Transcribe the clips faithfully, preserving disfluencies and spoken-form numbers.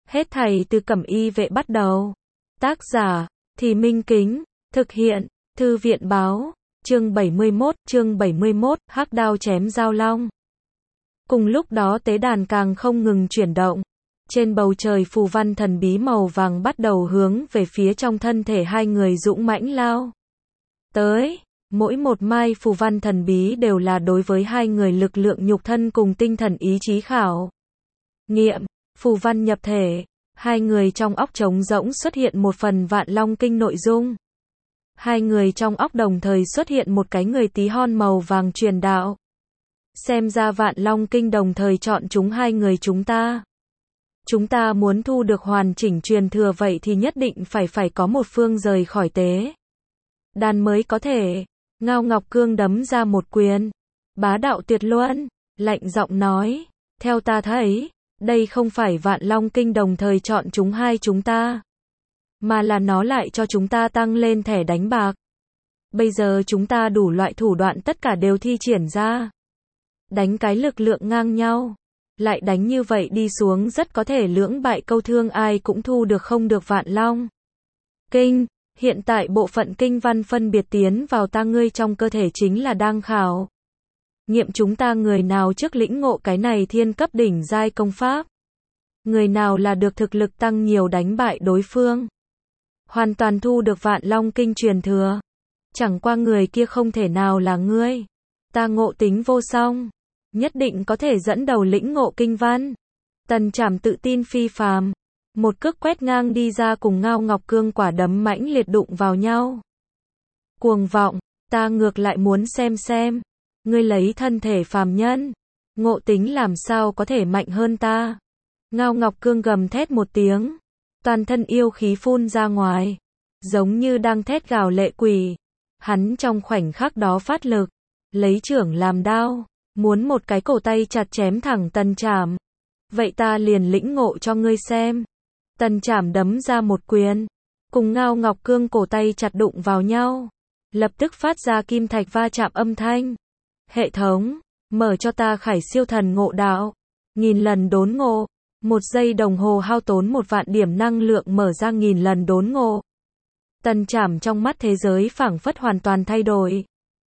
Hết thảy từ Cẩm Y Vệ bắt đầu. Tác giả, Thì Minh Kính, thực hiện, Thư viện Báo, chương bảy mươi mốt, chương bảy mươi mốt, hắc đao chém giao long. Cùng lúc đó tế đàn càng không ngừng chuyển động. Trên bầu trời phù văn thần bí màu vàng bắt đầu hướng về phía trong thân thể hai người dũng mãnh lao tới. Mỗi một mai phù văn thần bí đều là đối với hai người lực lượng nhục thân cùng tinh thần ý chí khảo nghiệm. Phù văn nhập thể, hai người trong óc trống rỗng xuất hiện một phần Vạn Long Kinh nội dung. Hai người trong óc đồng thời xuất hiện một cái người tí hon màu vàng truyền đạo. Xem ra Vạn Long Kinh đồng thời chọn chúng hai người chúng ta. Chúng ta muốn thu được hoàn chỉnh truyền thừa vậy thì nhất định phải phải có một phương rời khỏi tế đàn mới có thể. Ngao Ngọc Cương đấm ra một quyền. Bá đạo tuyệt luân, lạnh giọng nói. Theo ta thấy, đây không phải Vạn Long Kinh đồng thời chọn chúng hai chúng ta, mà là nó lại cho chúng ta tăng lên thẻ đánh bạc. Bây giờ chúng ta đủ loại thủ đoạn tất cả đều thi triển ra. Đánh cái lực lượng ngang nhau. Lại đánh như vậy đi xuống rất có thể lưỡng bại câu thương, ai cũng thu được không được Vạn Long Kinh. Hiện tại bộ phận kinh văn phân biệt tiến vào ta ngươi trong cơ thể chính là đang khảo nghiệm chúng ta người nào trước lĩnh ngộ cái này thiên cấp đỉnh giai công pháp. Người nào là được thực lực tăng nhiều đánh bại đối phương. Hoàn toàn thu được Vạn Long Kinh truyền thừa. Chẳng qua người kia không thể nào là ngươi. Ta ngộ tính vô song. Nhất định có thể dẫn đầu lĩnh ngộ kinh văn. Tần Trảm tự tin phi phàm. Một cước quét ngang đi ra cùng Ngao Ngọc Cương quả đấm mãnh liệt đụng vào nhau. Cuồng vọng, ta ngược lại muốn xem xem. Ngươi lấy thân thể phàm nhân. Ngộ tính làm sao có thể mạnh hơn ta. Ngao Ngọc Cương gầm thét một tiếng. Toàn thân yêu khí phun ra ngoài. Giống như đang thét gào lệ quỷ. Hắn trong khoảnh khắc đó phát lực. Lấy chưởng làm đao. Muốn một cái cổ tay chặt chém thẳng Tần Trảm. Vậy ta liền lĩnh ngộ cho ngươi xem. Tần Trảm đấm ra một quyền. Cùng Ngao Ngọc Cương cổ tay chặt đụng vào nhau. Lập tức phát ra kim thạch va chạm âm thanh. Hệ thống, mở cho ta Khải Siêu Thần Ngộ Đạo. Nghìn lần đốn ngộ. Một giây đồng hồ hao tốn một vạn điểm năng lượng mở ra nghìn lần đốn ngộ. Tần Trảm trong mắt thế giới phảng phất hoàn toàn thay đổi.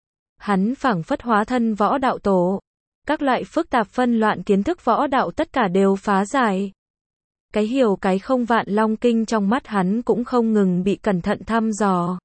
Hắn phảng phất hóa thân võ đạo tổ. Các loại phức tạp phân loạn kiến thức võ đạo tất cả đều phá giải. Cái hiểu cái không Vạn Long Kinh trong mắt hắn cũng không ngừng bị cẩn thận thăm dò.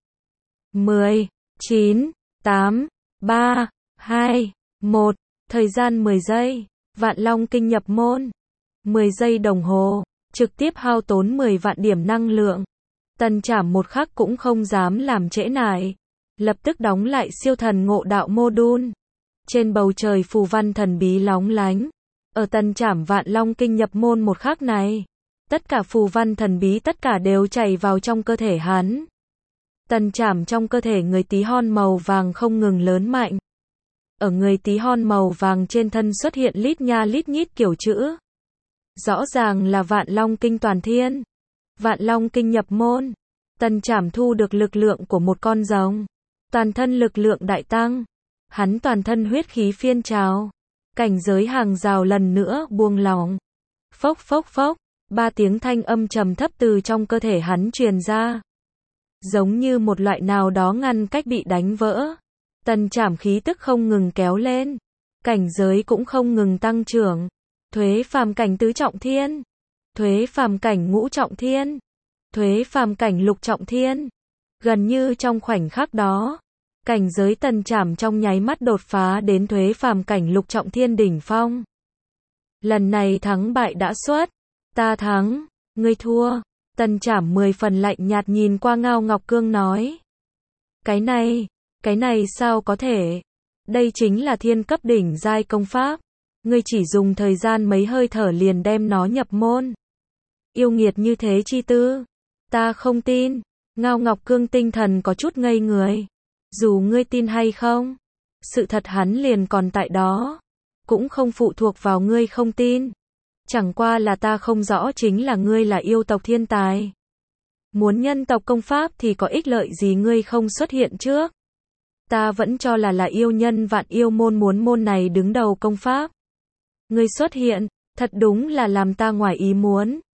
mười, chín, tám, ba, hai, một. Thời gian mười giây. Vạn Long Kinh nhập môn. mười giây đồng hồ. Trực tiếp hao tốn mười vạn điểm năng lượng. Tần Trảm một khắc cũng không dám làm trễ nải. Lập tức đóng lại siêu thần ngộ đạo mô đun. Trên bầu trời phù văn thần bí lóng lánh. Ở Tần Trảm Vạn Long Kinh nhập môn một khắc này. Tất cả phù văn thần bí tất cả đều chảy vào trong cơ thể hắn. Tần Trảm trong cơ thể người tí hon màu vàng không ngừng lớn mạnh. Ở người tí hon màu vàng trên thân xuất hiện lít nha lít nhít kiểu chữ. Rõ ràng là Vạn Long Kinh toàn thiên. Vạn Long Kinh nhập môn. Tần Trảm thu được lực lượng của một con rồng. Toàn thân lực lượng đại tăng. Hắn toàn thân huyết khí phiên trào. Cảnh giới hàng rào lần nữa buông lỏng. Phốc phốc phốc. Ba tiếng thanh âm trầm thấp từ trong cơ thể hắn truyền ra. Giống như một loại nào đó ngăn cách bị đánh vỡ. Tần Trảm khí tức không ngừng kéo lên. Cảnh giới cũng không ngừng tăng trưởng. Thuế phàm cảnh tứ trọng thiên. Thuế phàm cảnh ngũ trọng thiên. Thuế phàm cảnh lục trọng thiên. Gần như trong khoảnh khắc đó. Cảnh giới Tần Trảm trong nháy mắt đột phá đến thuế phàm cảnh lục trọng thiên đỉnh phong. Lần này thắng bại đã xuất. Ta thắng, ngươi thua. Tần Trảm mười phần lạnh nhạt nhìn qua Ngao Ngọc Cương nói. Cái này, cái này sao có thể? Đây chính là thiên cấp đỉnh giai công pháp. Ngươi chỉ dùng thời gian mấy hơi thở liền đem nó nhập môn. Yêu nghiệt như thế chi tư. Ta không tin. Ngao Ngọc Cương tinh thần có chút ngây người. Dù ngươi tin hay không, sự thật hắn liền còn tại đó. Cũng không phụ thuộc vào ngươi không tin. Chẳng qua là ta không rõ chính là ngươi là yêu tộc thiên tài. Muốn nhân tộc công pháp thì có ích lợi gì ngươi không xuất hiện trước. Ta vẫn cho là là yêu nhân vạn yêu môn muốn môn này đứng đầu công pháp. Ngươi xuất hiện, thật đúng là làm ta ngoài ý muốn.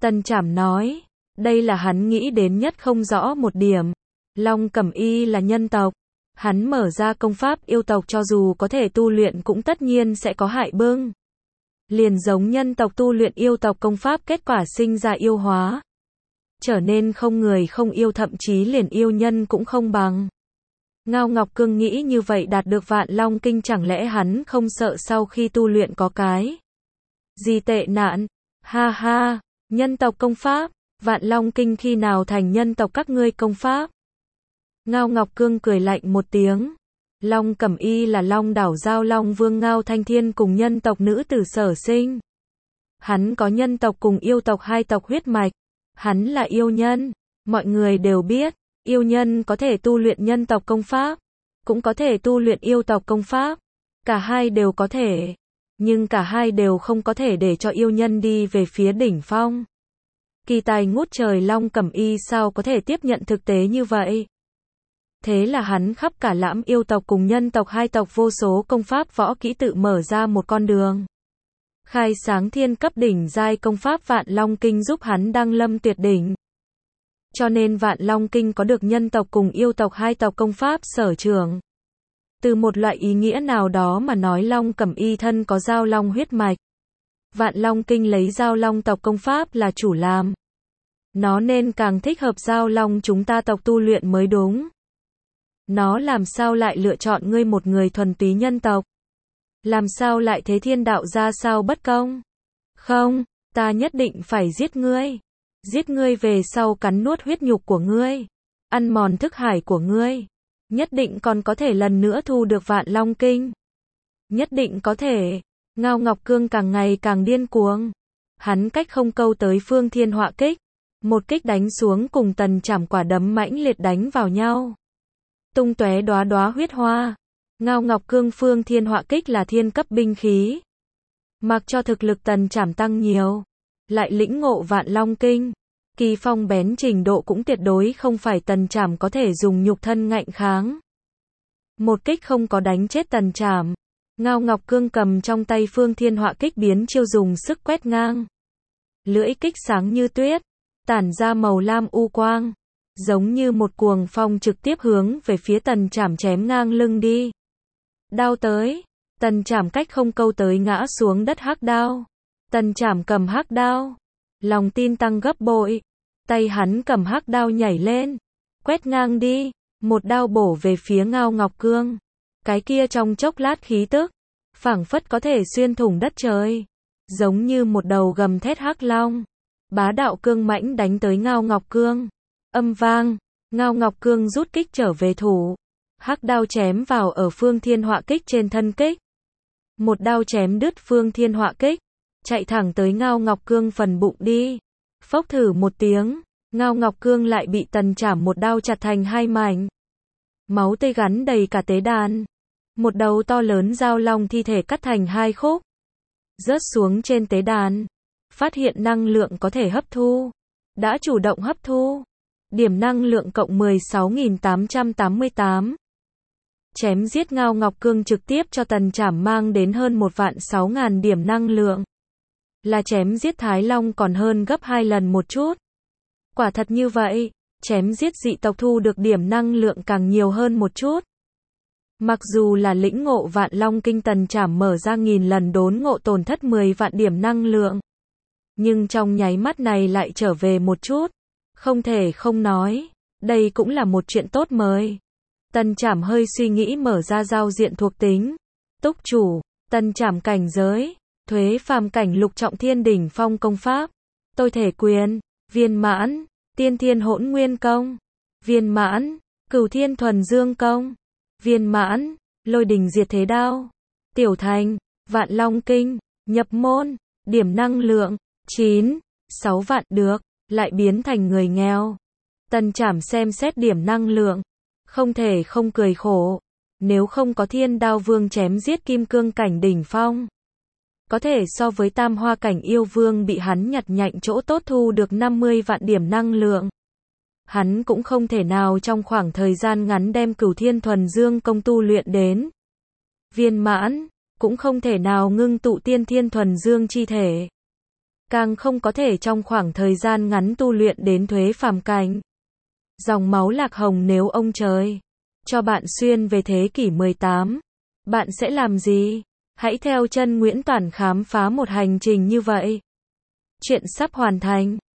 Tần Trảm nói, đây là hắn nghĩ đến nhất không rõ một điểm. Long Cẩm Y là nhân tộc. Hắn mở ra công pháp yêu tộc cho dù có thể tu luyện cũng tất nhiên sẽ có hại bưng. Liền giống nhân tộc tu luyện yêu tộc công pháp kết quả sinh ra yêu hóa. Trở nên không người không yêu thậm chí liền yêu nhân cũng không bằng. Ngao Ngọc Cương nghĩ như vậy đạt được Vạn Long Kinh chẳng lẽ hắn không sợ sau khi tu luyện có cái gì tệ nạn? Ha ha, nhân tộc công pháp, Vạn Long Kinh khi nào thành nhân tộc các ngươi công pháp? Ngao Ngọc Cương cười lạnh một tiếng. Long Cẩm Y là Long đảo Giao Long Vương Ngao Thanh Thiên cùng nhân tộc nữ tử sở sinh. Hắn có nhân tộc cùng yêu tộc hai tộc huyết mạch. Hắn là yêu nhân. Mọi người đều biết, yêu nhân có thể tu luyện nhân tộc công pháp, cũng có thể tu luyện yêu tộc công pháp. Cả hai đều có thể. Nhưng cả hai đều không có thể để cho yêu nhân đi về phía đỉnh phong. Kỳ tài ngút trời Long Cẩm Y sao có thể tiếp nhận thực tế như vậy? Thế là hắn khắp cả lãm yêu tộc cùng nhân tộc hai tộc vô số công pháp võ kỹ tự mở ra một con đường. Khai sáng thiên cấp đỉnh giai công pháp Vạn Long Kinh giúp hắn đăng lâm tuyệt đỉnh. Cho nên Vạn Long Kinh có được nhân tộc cùng yêu tộc hai tộc công pháp sở trường. Từ một loại ý nghĩa nào đó mà nói Long Cẩm Y thân có Giao Long huyết mạch. Vạn Long Kinh lấy Giao Long tộc công pháp là chủ làm. Nó nên càng thích hợp Giao Long chúng ta tộc tu luyện mới đúng. Nó làm sao lại lựa chọn ngươi một người thuần túy nhân tộc? Làm sao lại thế thiên đạo ra sao bất công? Không, ta nhất định phải giết ngươi. Giết ngươi về sau cắn nuốt huyết nhục của ngươi. Ăn mòn thức hải của ngươi. Nhất định còn có thể lần nữa thu được Vạn Long Kinh. Nhất định có thể. Ngao Ngọc Cương càng ngày càng điên cuồng. Hắn cách không câu tới Phương Thiên Họa Kích. Một kích đánh xuống cùng Tần Trảm quả đấm mãnh liệt đánh vào nhau. Tung tóe đóa đóa huyết hoa. Ngao Ngọc Cương Phương Thiên Họa Kích là thiên cấp binh khí. Mặc cho thực lực Tần Trảm tăng nhiều, lại lĩnh ngộ Vạn Long Kinh, kỳ phong bén trình độ cũng tuyệt đối không phải Tần Trảm có thể dùng nhục thân ngạnh kháng. Một kích không có đánh chết Tần Trảm. Ngao Ngọc Cương cầm trong tay Phương Thiên Họa Kích biến chiêu dùng sức quét ngang. Lưỡi kích sáng như tuyết, tản ra màu lam u quang. Giống như một cuồng phong trực tiếp hướng về phía Tần Trảm chém ngang lưng đi. Đao tới, Tần Trảm cách không câu tới ngã xuống đất hắc đao. Tần Trảm cầm hắc đao, lòng tin tăng gấp bội. Tay hắn cầm hắc đao nhảy lên, quét ngang đi, một đao bổ về phía Ngao Ngọc Cương. Cái kia trong chốc lát khí tức, phảng phất có thể xuyên thủng đất trời. Giống như một đầu gầm thét hắc long, bá đạo cương mãnh đánh tới Ngao Ngọc Cương. Âm vang, Ngao Ngọc Cương rút kích trở về thủ. Hắc đao chém vào ở Phương Thiên Họa Kích trên thân kích. Một đao chém đứt Phương Thiên Họa Kích, chạy thẳng tới Ngao Ngọc Cương phần bụng đi. Phốc thử một tiếng, Ngao Ngọc Cương lại bị Tần Trảm một đao chặt thành hai mảnh. Máu tươi gắn đầy cả tế đàn. Một đầu to lớn giao long thi thể cắt thành hai khúc, rớt xuống trên tế đàn. Phát hiện năng lượng có thể hấp thu, đã chủ động hấp thu. Điểm năng lượng cộng mười sáu nghìn tám trăm tám mươi tám. Chém giết Ngao Ngọc Cương trực tiếp cho Tần Trảm mang đến hơn một vạn sáu ngàn điểm năng lượng. Là chém giết Thái Long còn hơn gấp hai lần một chút. Quả thật như vậy, chém giết dị tộc thu được điểm năng lượng càng nhiều hơn một chút. Mặc dù là lĩnh ngộ Vạn Long Kinh Tần Trảm mở ra nghìn lần đốn ngộ tổn thất mười vạn điểm năng lượng. Nhưng trong nháy mắt này lại trở về một chút. Không thể không nói, đây cũng là một chuyện tốt mới. Tần Trảm hơi suy nghĩ mở ra giao diện thuộc tính. Túc chủ, Tần Trảm cảnh giới, thuế phàm cảnh lục trọng thiên đỉnh phong công pháp. Tôi thể quyền, viên mãn, tiên thiên hỗn nguyên công, viên mãn, cửu thiên thuần dương công, viên mãn, lôi đình diệt thế đao, tiểu thành, Vạn Long Kinh, nhập môn, điểm năng lượng, chín, sáu vạn được. Lại biến thành người nghèo. Tần Trảm xem xét điểm năng lượng, không thể không cười khổ. Nếu không có Thiên Đao Vương chém giết kim cương cảnh đỉnh phong, có thể so với tam hoa cảnh yêu vương bị hắn nhặt nhạnh chỗ tốt thu được năm mươi vạn điểm năng lượng. Hắn cũng không thể nào trong khoảng thời gian ngắn đem cửu thiên thuần dương công tu luyện đến viên mãn, cũng không thể nào ngưng tụ tiên thiên thuần dương chi thể. càng không có thể trong khoảng thời gian ngắn tu luyện đến thuế phàm cảnh. Dòng máu Lạc Hồng nếu ông trời cho bạn xuyên về thế kỷ mười tám, bạn sẽ làm gì? Hãy theo chân Nguyễn Toản khám phá một hành trình như vậy. Chuyện sắp hoàn thành.